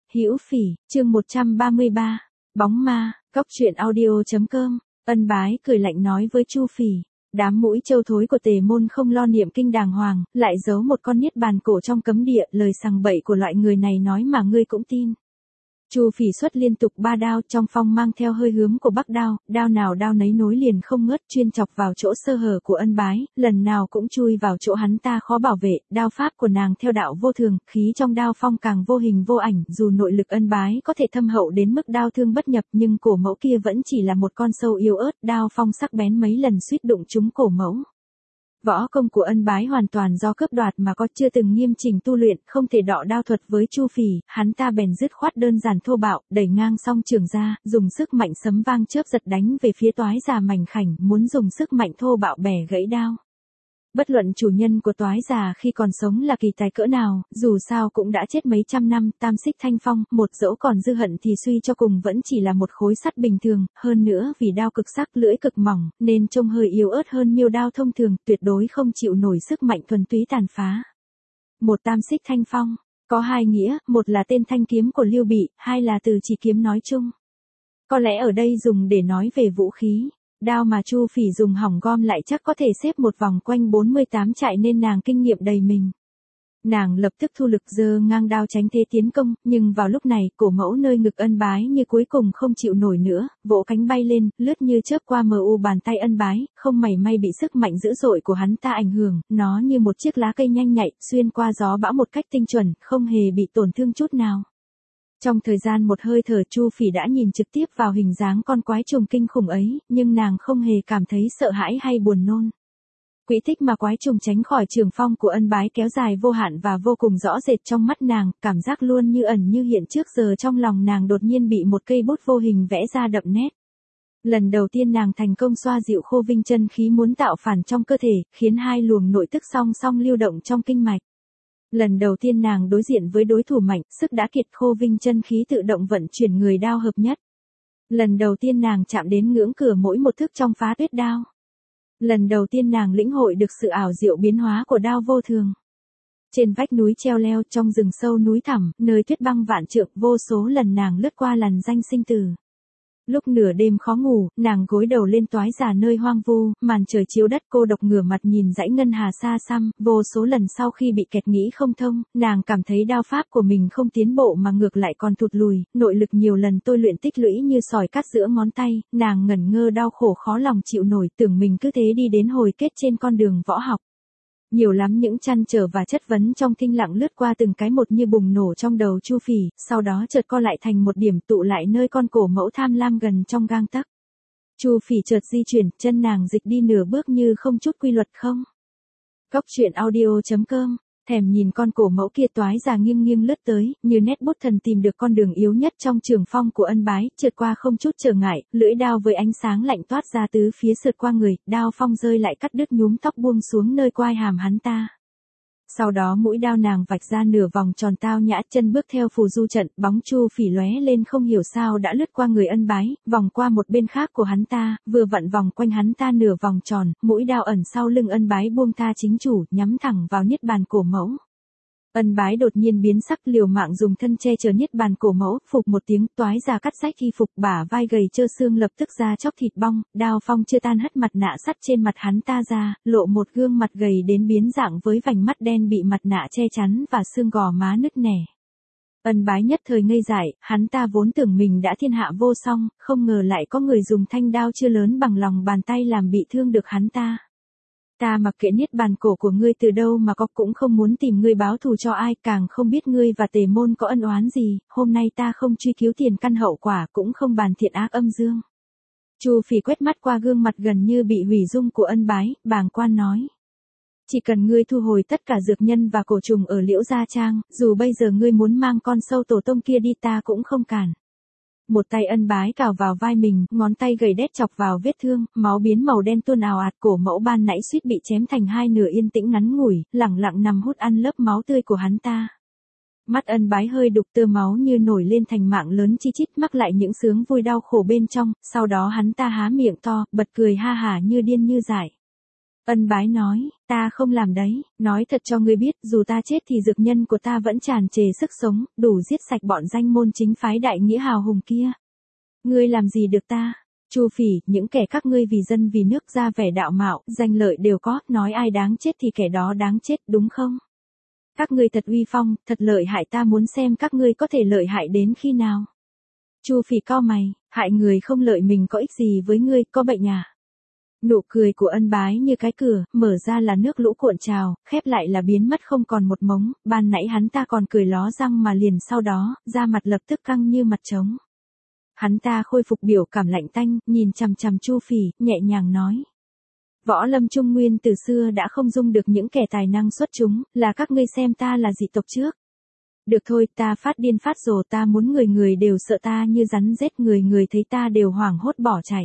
Hữu Phỉ, chương 133, Bóng ma, Cóc truyện audio.com. Ân Bái cười lạnh nói với Chu Phỉ, đám mũi trâu thối của Tề môn không lo niệm kinh đàng hoàng, lại giấu một con niết bàn cổ trong cấm địa, lời sằng bậy của loại người này nói mà ngươi cũng tin. Chu Phỉ xuất liên tục 3 đao, trong phong mang theo hơi hướng của Bắc đao, đao nào đao nấy nối liền không ngớt, chuyên chọc vào chỗ sơ hở của Ân Bái, lần nào cũng chui vào chỗ hắn ta khó bảo vệ. Đao pháp của nàng theo đạo vô thường, khí trong đao phong càng vô hình vô ảnh, dù nội lực Ân Bái có thể thâm hậu đến mức đao thương bất nhập, nhưng cổ mẫu kia vẫn chỉ là một con sâu yếu ớt, đao phong sắc bén mấy lần suýt đụng trúng cổ mẫu. Võ công của Ân Bái hoàn toàn do cướp đoạt mà có, chưa từng nghiêm chỉnh tu luyện, không thể đọ đao thuật với Chu Phỉ, hắn ta bèn dứt khoát đơn giản thô bạo, đẩy ngang song trường ra, dùng sức mạnh sấm vang chớp giật đánh về phía Toái Già mảnh khảnh, muốn dùng sức mạnh thô bạo bẻ gãy đao. Bất luận chủ nhân của Toái Già khi còn sống là kỳ tài cỡ nào, dù sao cũng đã chết mấy trăm năm, tam xích thanh phong, một dẫu còn dư hận thì suy cho cùng vẫn chỉ là một khối sắt bình thường, hơn nữa vì đao cực sắc lưỡi cực mỏng, nên trông hơi yếu ớt hơn miêu đao thông thường, tuyệt đối không chịu nổi sức mạnh thuần túy tàn phá. Một tam xích thanh phong, có hai nghĩa, một là tên thanh kiếm của Lưu Bị, hai là từ chỉ kiếm nói chung. Có lẽ ở đây dùng để nói về vũ khí. Đao mà Chu Phỉ dùng hỏng gom lại chắc có thể xếp một vòng quanh 48 trại nên nàng kinh nghiệm đầy mình. Nàng lập tức thu lực giơ ngang đao tránh thế tiến công, nhưng vào lúc này, cổ mẫu nơi ngực Ân Bái như cuối cùng không chịu nổi nữa, vỗ cánh bay lên, lướt như chớp qua mờ u bàn tay Ân Bái, không mảy may bị sức mạnh dữ dội của hắn ta ảnh hưởng, nó như một chiếc lá cây nhanh nhạy, xuyên qua gió bão một cách tinh chuẩn, không hề bị tổn thương chút nào. Trong thời gian một hơi thở, Chu Phỉ đã nhìn trực tiếp vào hình dáng con quái trùng kinh khủng ấy, nhưng nàng không hề cảm thấy sợ hãi hay buồn nôn. Quỹ tích mà quái trùng tránh khỏi trường phong của Ân Bái kéo dài vô hạn và vô cùng rõ rệt trong mắt nàng, cảm giác luôn như ẩn như hiện trước giờ trong lòng nàng đột nhiên bị một cây bút vô hình vẽ ra đậm nét. Lần đầu tiên nàng thành công xoa dịu khô vinh chân khí muốn tạo phản trong cơ thể, khiến hai luồng nội tức song song lưu động trong kinh mạch. Lần đầu tiên nàng đối diện với đối thủ mạnh, sức đã kiệt khô vinh chân khí tự động vận chuyển người đao hợp nhất. Lần đầu tiên nàng chạm đến ngưỡng cửa mỗi một thức trong phá tuyết đao. Lần đầu tiên nàng lĩnh hội được sự ảo diệu biến hóa của đao vô thường. Trên vách núi treo leo, trong rừng sâu núi thẳm, nơi tuyết băng vạn trượng, vô số lần nàng lướt qua lằn danh sinh tử. Lúc nửa đêm khó ngủ, nàng gối đầu lên Toái Già nơi hoang vu, màn trời chiếu đất, cô độc ngửa mặt nhìn dãy ngân hà xa xăm, vô số lần sau khi bị kẹt nghĩ không thông, nàng cảm thấy đao pháp của mình không tiến bộ mà ngược lại còn thụt lùi, nội lực nhiều lần tôi luyện tích lũy như sỏi cắt giữa ngón tay, nàng ngẩn ngơ đau khổ khó lòng chịu nổi, tưởng mình cứ thế đi đến hồi kết trên con đường võ học. Nhiều lắm những trăn trở và chất vấn trong thinh lặng lướt qua từng cái một như bùng nổ trong đầu Chu Phỉ, sau đó chợt co lại thành một điểm tụ lại nơi con cổ mẫu tham lam gần trong gang tấc. Chu Phỉ chợt di chuyển, chân nàng dịch đi nửa bước như không chút quy luật không. Cóc truyện audio.com. Thèm nhìn con cổ mẫu kia Toái Già nghiêng nghiêng lướt tới, như nét bút thần tìm được con đường yếu nhất trong trường phong của Ân Bái, trượt qua không chút trở ngại, lưỡi đao với ánh sáng lạnh toát ra tứ phía sượt qua người, đao phong rơi lại cắt đứt nhúm tóc buông xuống nơi quai hàm hắn ta. Sau đó mũi đao nàng vạch ra nửa vòng tròn tao nhã, chân bước theo phù du trận, bóng Chu Phỉ lóe lên không hiểu sao đã lướt qua người Ân Bái, vòng qua một bên khác của hắn ta, vừa vặn vòng quanh hắn ta nửa vòng tròn, mũi đao ẩn sau lưng Ân Bái buông tha chính chủ, nhắm thẳng vào niết bàn cổ mẫu. Ân Bái đột nhiên biến sắc, liều mạng dùng thân che chở niết bàn cổ mẫu, phục một tiếng, Toái Già cắt rách y phục, bả vai gầy trơ xương lập tức ra chóc thịt bong, đao phong chưa tan hất mặt nạ sắt trên mặt hắn ta ra, lộ một gương mặt gầy đến biến dạng với vành mắt đen bị mặt nạ che chắn và xương gò má nứt nẻ. Ân Bái nhất thời ngây dại, hắn ta vốn tưởng mình đã thiên hạ vô song, không ngờ lại có người dùng thanh đao chưa lớn bằng lòng bàn tay làm bị thương được hắn ta. Ta mặc kệ niết bàn cổ của ngươi từ đâu mà có, cũng không muốn tìm ngươi báo thù cho ai, càng không biết ngươi và Tề môn có ân oán gì, hôm nay ta không truy cứu tiền căn hậu quả, cũng không bàn thiện ác âm dương. Chu Phỉ quét mắt qua gương mặt gần như bị hủy dung của Ân Bái, bàng quan nói. Chỉ cần ngươi thu hồi tất cả dược nhân và cổ trùng ở Liễu Gia Trang, dù bây giờ ngươi muốn mang con sâu tổ tông kia đi ta cũng không cản. Một tay Ân Bái cào vào vai mình, ngón tay gầy đét chọc vào vết thương, máu biến màu đen tuôn ào ạt, cổ mẫu ban nãy suýt bị chém thành hai nửa yên tĩnh ngắn ngủi, lẳng lặng nằm hút ăn lớp máu tươi của hắn ta. Mắt Ân Bái hơi đục, tơ máu như nổi lên thành mạng lớn chi chít, mắc lại những sướng vui đau khổ bên trong, sau đó hắn ta há miệng to, bật cười ha hả như điên như dại. Ân Bái nói, ta không làm đấy, nói thật cho ngươi biết, dù ta chết thì dược nhân của ta vẫn tràn trề sức sống, đủ giết sạch bọn danh môn chính phái đại nghĩa hào hùng kia. Ngươi làm gì được ta? Chu Phỉ, những kẻ các ngươi vì dân vì nước ra vẻ đạo mạo, danh lợi đều có, nói ai đáng chết thì kẻ đó đáng chết, đúng không? Các ngươi thật uy phong, thật lợi hại, ta muốn xem các ngươi có thể lợi hại đến khi nào. Chu Phỉ cau mày, hại người không lợi mình có ích gì với ngươi, có bệnh à? Nụ cười của Ân Bái như cái cửa, mở ra là nước lũ cuộn trào, khép lại là biến mất không còn một mống, ban nãy hắn ta còn cười ló răng mà liền sau đó, da mặt lập tức căng như mặt trống. Hắn ta khôi phục biểu cảm lạnh tanh, nhìn chằm chằm Chu Phỉ, nhẹ nhàng nói. Võ lâm Trung Nguyên từ xưa đã không dung được những kẻ tài năng xuất chúng, là các ngươi xem ta là dị tộc trước. Được thôi, ta phát điên phát rồ, ta muốn người người đều sợ ta như rắn rết, người người thấy ta đều hoảng hốt bỏ chạy.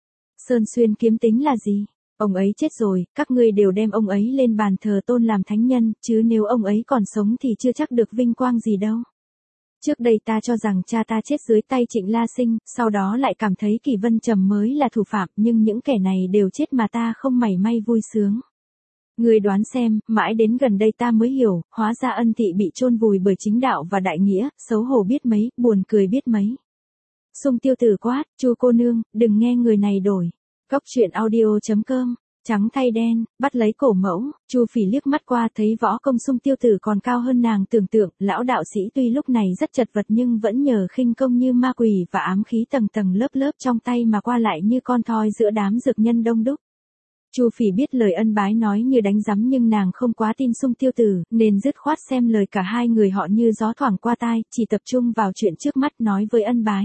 Sơn Xuyên kiếm tính là gì? Ông ấy chết rồi, các ngươi đều đem ông ấy lên bàn thờ tôn làm thánh nhân, chứ nếu ông ấy còn sống thì chưa chắc được vinh quang gì đâu. Trước đây ta cho rằng cha ta chết dưới tay Trịnh La Sinh, sau đó lại cảm thấy Kỷ Vân Trầm mới là thủ phạm, nhưng những kẻ này đều chết mà ta không mảy may vui sướng. Ngươi đoán xem, mãi đến gần đây ta mới hiểu, hóa ra Ân Thị bị chôn vùi bởi chính đạo và đại nghĩa, xấu hổ biết mấy, buồn cười biết mấy. Sung Tiêu Tử quát, Chu cô nương, đừng nghe người này đổi. Cóc truyện audio.com, trắng thay đen, bắt lấy cổ mẫu, Chu Phỉ liếc mắt qua thấy võ công Sung Tiêu Tử còn cao hơn nàng tưởng tượng, lão đạo sĩ tuy lúc này rất chật vật nhưng vẫn nhờ khinh công như ma quỷ và ám khí tầng tầng lớp lớp trong tay mà qua lại như con thoi giữa đám dược nhân đông đúc. Chu Phỉ biết lời Ân Bái nói như đánh giấm nhưng nàng không quá tin Sung Tiêu Tử, nên dứt khoát xem lời cả hai người họ như gió thoảng qua tai, chỉ tập trung vào chuyện trước mắt nói với Ân Bái.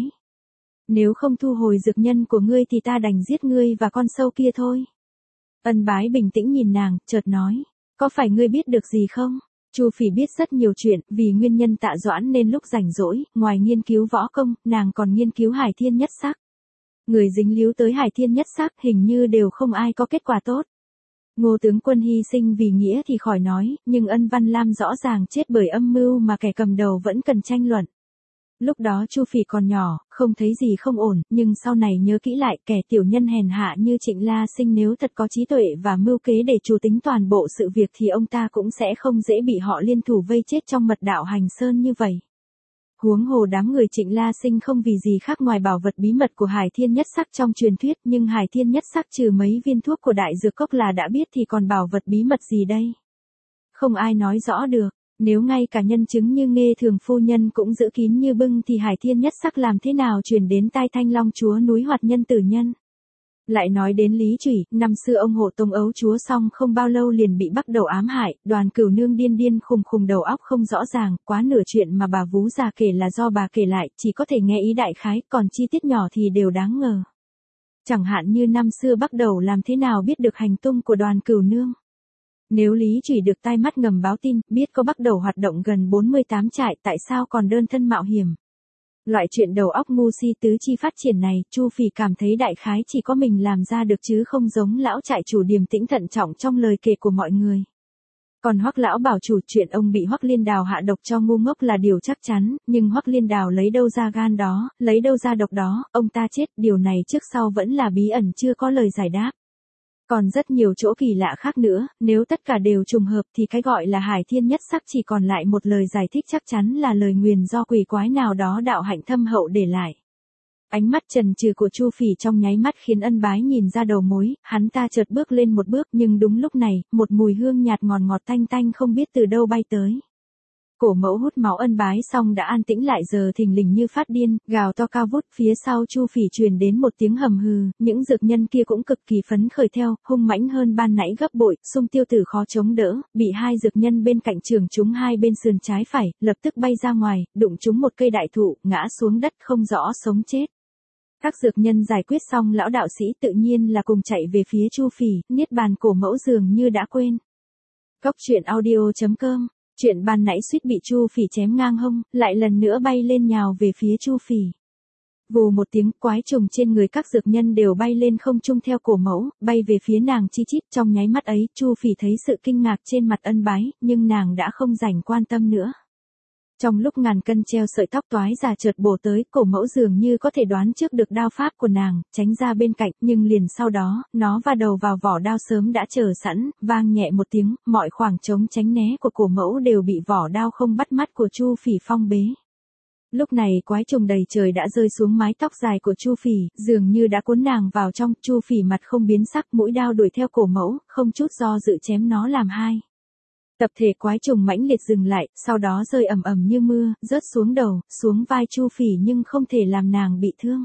Nếu không thu hồi dược nhân của ngươi thì ta đành giết ngươi và con sâu kia thôi. Ân Bái bình tĩnh nhìn nàng, chợt nói, có phải ngươi biết được gì không? Chu Phỉ biết rất nhiều chuyện, vì nguyên nhân Tạ Doãn nên lúc rảnh rỗi, ngoài nghiên cứu võ công, nàng còn nghiên cứu Hải Thiên Nhất Sắc. Người dính líu tới Hải Thiên Nhất Sắc hình như đều không ai có kết quả tốt. Ngô tướng quân hy sinh vì nghĩa thì khỏi nói, nhưng Ân Văn Lam rõ ràng chết bởi âm mưu mà kẻ cầm đầu vẫn cần tranh luận. Lúc đó Chu Phỉ còn nhỏ, không thấy gì không ổn, nhưng sau này nhớ kỹ lại, kẻ tiểu nhân hèn hạ như Trịnh La Sinh nếu thật có trí tuệ và mưu kế để chủ tính toàn bộ sự việc thì ông ta cũng sẽ không dễ bị họ liên thủ vây chết trong mật đạo Hành Sơn như vậy. Huống hồ đám người Trịnh La Sinh không vì gì khác ngoài bảo vật bí mật của Hải Thiên Nhất Sắc trong truyền thuyết, nhưng Hải Thiên Nhất Sắc trừ mấy viên thuốc của đại dược cốc là đã biết thì còn bảo vật bí mật gì đây? Không ai nói rõ được. Nếu ngay cả nhân chứng như Nghê Thường phu nhân cũng giữ kín như bưng thì Hải Thiên Nhất Sắc làm thế nào truyền đến tai Thanh Long chúa núi Hoạt Nhân tử nhân? Lại nói đến Lý Chủy, năm xưa ông hộ tống ấu chúa xong không bao lâu liền bị bắt đầu ám hại, Đoàn Cửu Nương điên điên khùng khùng đầu óc không rõ ràng, quá nửa chuyện mà bà vú già kể là do bà kể lại, chỉ có thể nghe ý đại khái, còn chi tiết nhỏ thì đều đáng ngờ. Chẳng hạn như năm xưa bắt đầu làm thế nào biết được hành tung của Đoàn Cửu Nương? Nếu Lý Chủy được tai mắt ngầm báo tin, biết có bắt đầu hoạt động gần 48 trại, tại sao còn đơn thân mạo hiểm? Loại chuyện đầu óc ngu si tứ chi phát triển này, Chu Phỉ cảm thấy đại khái chỉ có mình làm ra được chứ không giống lão trại chủ điềm tĩnh thận trọng trong lời kể của mọi người. Còn Hoắc lão bảo chủ, chuyện ông bị Hoắc Liên Đào hạ độc cho ngu ngốc là điều chắc chắn, nhưng Hoắc Liên Đào lấy đâu ra gan đó, lấy đâu ra độc đó, ông ta chết, điều này trước sau vẫn là bí ẩn chưa có lời giải đáp. Còn rất nhiều chỗ kỳ lạ khác nữa, nếu tất cả đều trùng hợp thì cái gọi là Hải Thiên Nhất Sắc chỉ còn lại một lời giải thích chắc chắn là lời nguyền do quỷ quái nào đó đạo hạnh thâm hậu để lại. Ánh mắt chần chừ của Chu Phỉ trong nháy mắt khiến Ân Bái nhìn ra đầu mối, hắn ta chợt bước lên một bước nhưng đúng lúc này, một mùi hương nhạt ngọt ngọt tanh tanh không biết từ đâu bay tới. Cổ mẫu hút máu Ân Bái xong đã an tĩnh lại giờ thình lình như phát điên, gào to cao vút, phía sau Chu Phỉ truyền đến một tiếng hầm hừ, những dược nhân kia cũng cực kỳ phấn khởi theo, hung mãnh hơn ban nãy gấp bội, Sung Tiêu Tử khó chống đỡ, bị hai dược nhân bên cạnh chưởng trúng hai bên sườn trái phải, lập tức bay ra ngoài, đụng trúng một cây đại thụ, ngã xuống đất không rõ sống chết. Các dược nhân giải quyết xong lão đạo sĩ tự nhiên là cùng chạy về phía Chu Phỉ, niết bàn cổ mẫu dường như đã quên. Cóc truyện audio.com, chuyện ban nãy suýt bị Chu Phỉ chém ngang hông, lại lần nữa bay lên nhào về phía Chu Phỉ. Vù một tiếng, quái trùng trên người các dược nhân đều bay lên không trung theo cổ mẫu, bay về phía nàng chi chít. Trong nháy mắt ấy, Chu Phỉ thấy sự kinh ngạc trên mặt Ân Bái, nhưng nàng đã không rảnh quan tâm nữa. Trong lúc ngàn cân treo sợi tóc toái già chợt bổ tới, cổ mẫu dường như có thể đoán trước được đao pháp của nàng, tránh ra bên cạnh, nhưng liền sau đó, nó va đầu vào vỏ đao sớm đã chờ sẵn, vang nhẹ một tiếng, mọi khoảng trống tránh né của cổ mẫu đều bị vỏ đao không bắt mắt của Chu Phỉ phong bế. Lúc này quái trùng đầy trời đã rơi xuống mái tóc dài của Chu Phỉ, dường như đã cuốn nàng vào trong. Chu Phỉ mặt không biến sắc, mũi đao đuổi theo cổ mẫu, không chút do dự chém nó làm hai. Tập thể quái trùng mãnh liệt dừng lại, sau đó rơi ầm ầm như mưa, rớt xuống đầu, xuống vai Chu Phỉ nhưng không thể làm nàng bị thương.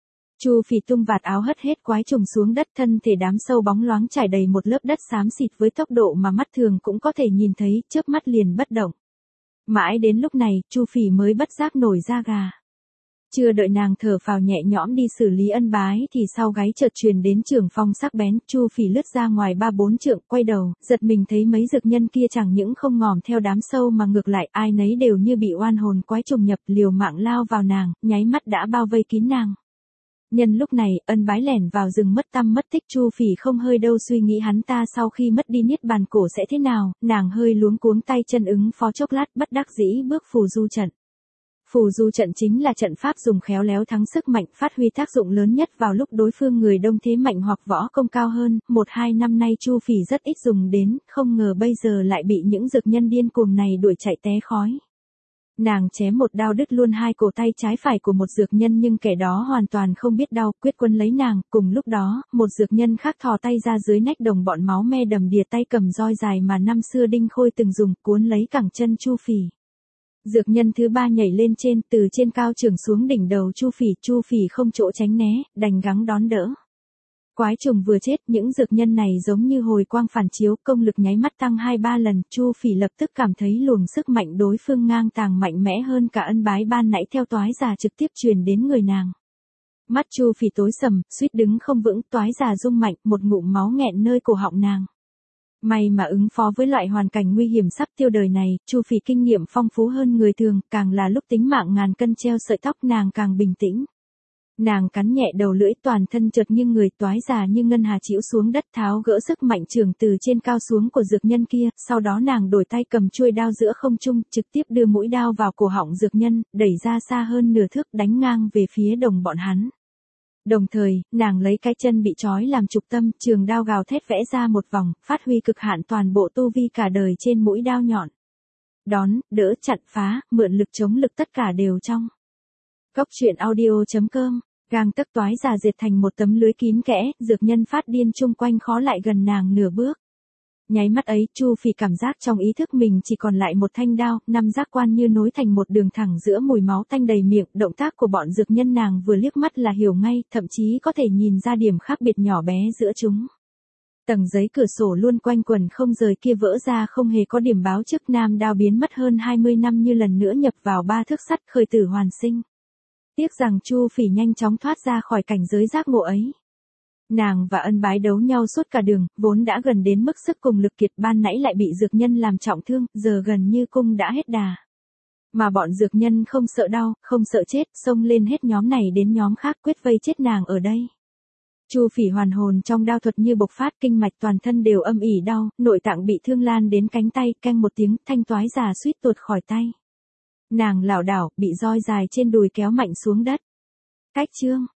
Chu Phỉ tung vạt áo hất hết quái trùng xuống đất, thân thể đám sâu bóng loáng trải đầy một lớp đất xám xịt với tốc độ mà mắt thường cũng có thể nhìn thấy, chớp mắt liền bất động. Mãi đến lúc này, Chu Phỉ mới bất giác nổi da gà. Chưa đợi nàng thở phào nhẹ nhõm đi xử lý ân bái thì sau gáy chợt truyền đến trường phong sắc bén. Chu Phỉ lướt ra ngoài 3-4 trượng, quay đầu, giật mình thấy mấy dược nhân kia chẳng những không ngòm theo đám sâu mà ngược lại ai nấy đều như bị oan hồn quái trùng nhập, liều mạng lao vào nàng, nháy mắt đã bao vây kín nàng. Nhân lúc này, ân bái lẻn vào rừng mất tăm mất tích. Chu Phỉ không hơi đâu suy nghĩ hắn ta sau khi mất đi niết bàn cổ sẽ thế nào, nàng hơi luống cuống tay chân ứng phó chốc lát, bất đắc dĩ bước phù du trận. Phù du trận chính là trận pháp dùng khéo léo thắng sức mạnh, phát huy tác dụng lớn nhất vào lúc đối phương người đông thế mạnh hoặc võ công cao hơn. 1-2 năm nay Chu Phỉ rất ít dùng đến, không ngờ bây giờ lại bị những dược nhân điên cuồng này đuổi chạy té khói. Nàng chém một đao đứt luôn hai cổ tay trái phải của một dược nhân, nhưng kẻ đó hoàn toàn không biết đau, quyết quân lấy nàng. Cùng lúc đó, một dược nhân khác thò tay ra dưới nách đồng bọn, máu me đầm đìa, tay cầm roi dài mà năm xưa Đinh Khôi từng dùng, cuốn lấy cẳng chân Chu Phỉ. Dược nhân thứ ba nhảy lên trên, từ trên cao chưởng xuống đỉnh đầu Chu Phỉ không chỗ tránh né, đành gắng đón đỡ. Quái trùng vừa chết, những dược nhân này giống như hồi quang phản chiếu, công lực nháy mắt tăng 2-3 lần. Chu Phỉ lập tức cảm thấy luồng sức mạnh đối phương ngang tàng mạnh mẽ hơn cả ân bái ban nãy theo toái già trực tiếp truyền đến người nàng. Mắt Chu Phỉ tối sầm, suýt đứng không vững, toái già rung mạnh, một ngụm máu nghẹn nơi cổ họng nàng. May mà ứng phó với loại hoàn cảnh nguy hiểm sắp tiêu đời này, Chu Phỉ kinh nghiệm phong phú hơn người thường, càng là lúc tính mạng ngàn cân treo sợi tóc nàng càng bình tĩnh. Nàng cắn nhẹ đầu lưỡi, toàn thân chợt nghiêng người, toái già như ngân hà chĩu xuống đất, tháo gỡ sức mạnh chưởng từ trên cao xuống của dược nhân kia, sau đó nàng đổi tay cầm chuôi đao giữa không trung, trực tiếp đưa mũi đao vào cổ họng dược nhân, đẩy ra xa hơn nửa thước, đánh ngang về phía đồng bọn hắn. Đồng thời, nàng lấy cái chân bị trói làm trục tâm, trường đao gào thét vẽ ra một vòng, phát huy cực hạn toàn bộ tu vi cả đời trên mũi đao nhọn. Đón, đỡ, chặn, phá, mượn lực chống lực, tất cả đều trong. Góc truyện audio.com, gang tấc toái già dệt thành một tấm lưới kín kẽ, dược nhân phát điên chung quanh khó lại gần nàng nửa bước. Nháy mắt ấy, Chu Phỉ cảm giác trong ý thức mình chỉ còn lại một thanh đao, năm giác quan như nối thành một đường thẳng giữa mùi máu tanh đầy miệng. Động tác của bọn dược nhân nàng vừa liếc mắt là hiểu ngay, thậm chí có thể nhìn ra điểm khác biệt nhỏ bé giữa chúng. Tầng giấy cửa sổ luôn quanh quẩn không rời kia vỡ ra, không hề có điểm báo trước. Nam đao biến mất hơn 20 năm như lần nữa nhập vào ba thước sắt, khởi tử hoàn sinh. Tiếc rằng Chu Phỉ nhanh chóng thoát ra khỏi cảnh giới giác ngộ ấy. Nàng và ân bái đấu nhau suốt cả đường, vốn đã gần đến mức sức cùng lực kiệt, ban nãy lại bị dược nhân làm trọng thương, giờ gần như cung đã hết đà. Mà bọn dược nhân không sợ đau, không sợ chết, xông lên hết nhóm này đến nhóm khác, quyết vây chết nàng ở đây. Chu Phỉ hoàn hồn trong đao thuật như bộc phát, kinh mạch toàn thân đều âm ỉ đau, nội tạng bị thương lan đến cánh tay, keng một tiếng, thanh toái già suýt tuột khỏi tay. Nàng lảo đảo, bị roi dài trên đùi kéo mạnh xuống đất. Cách chương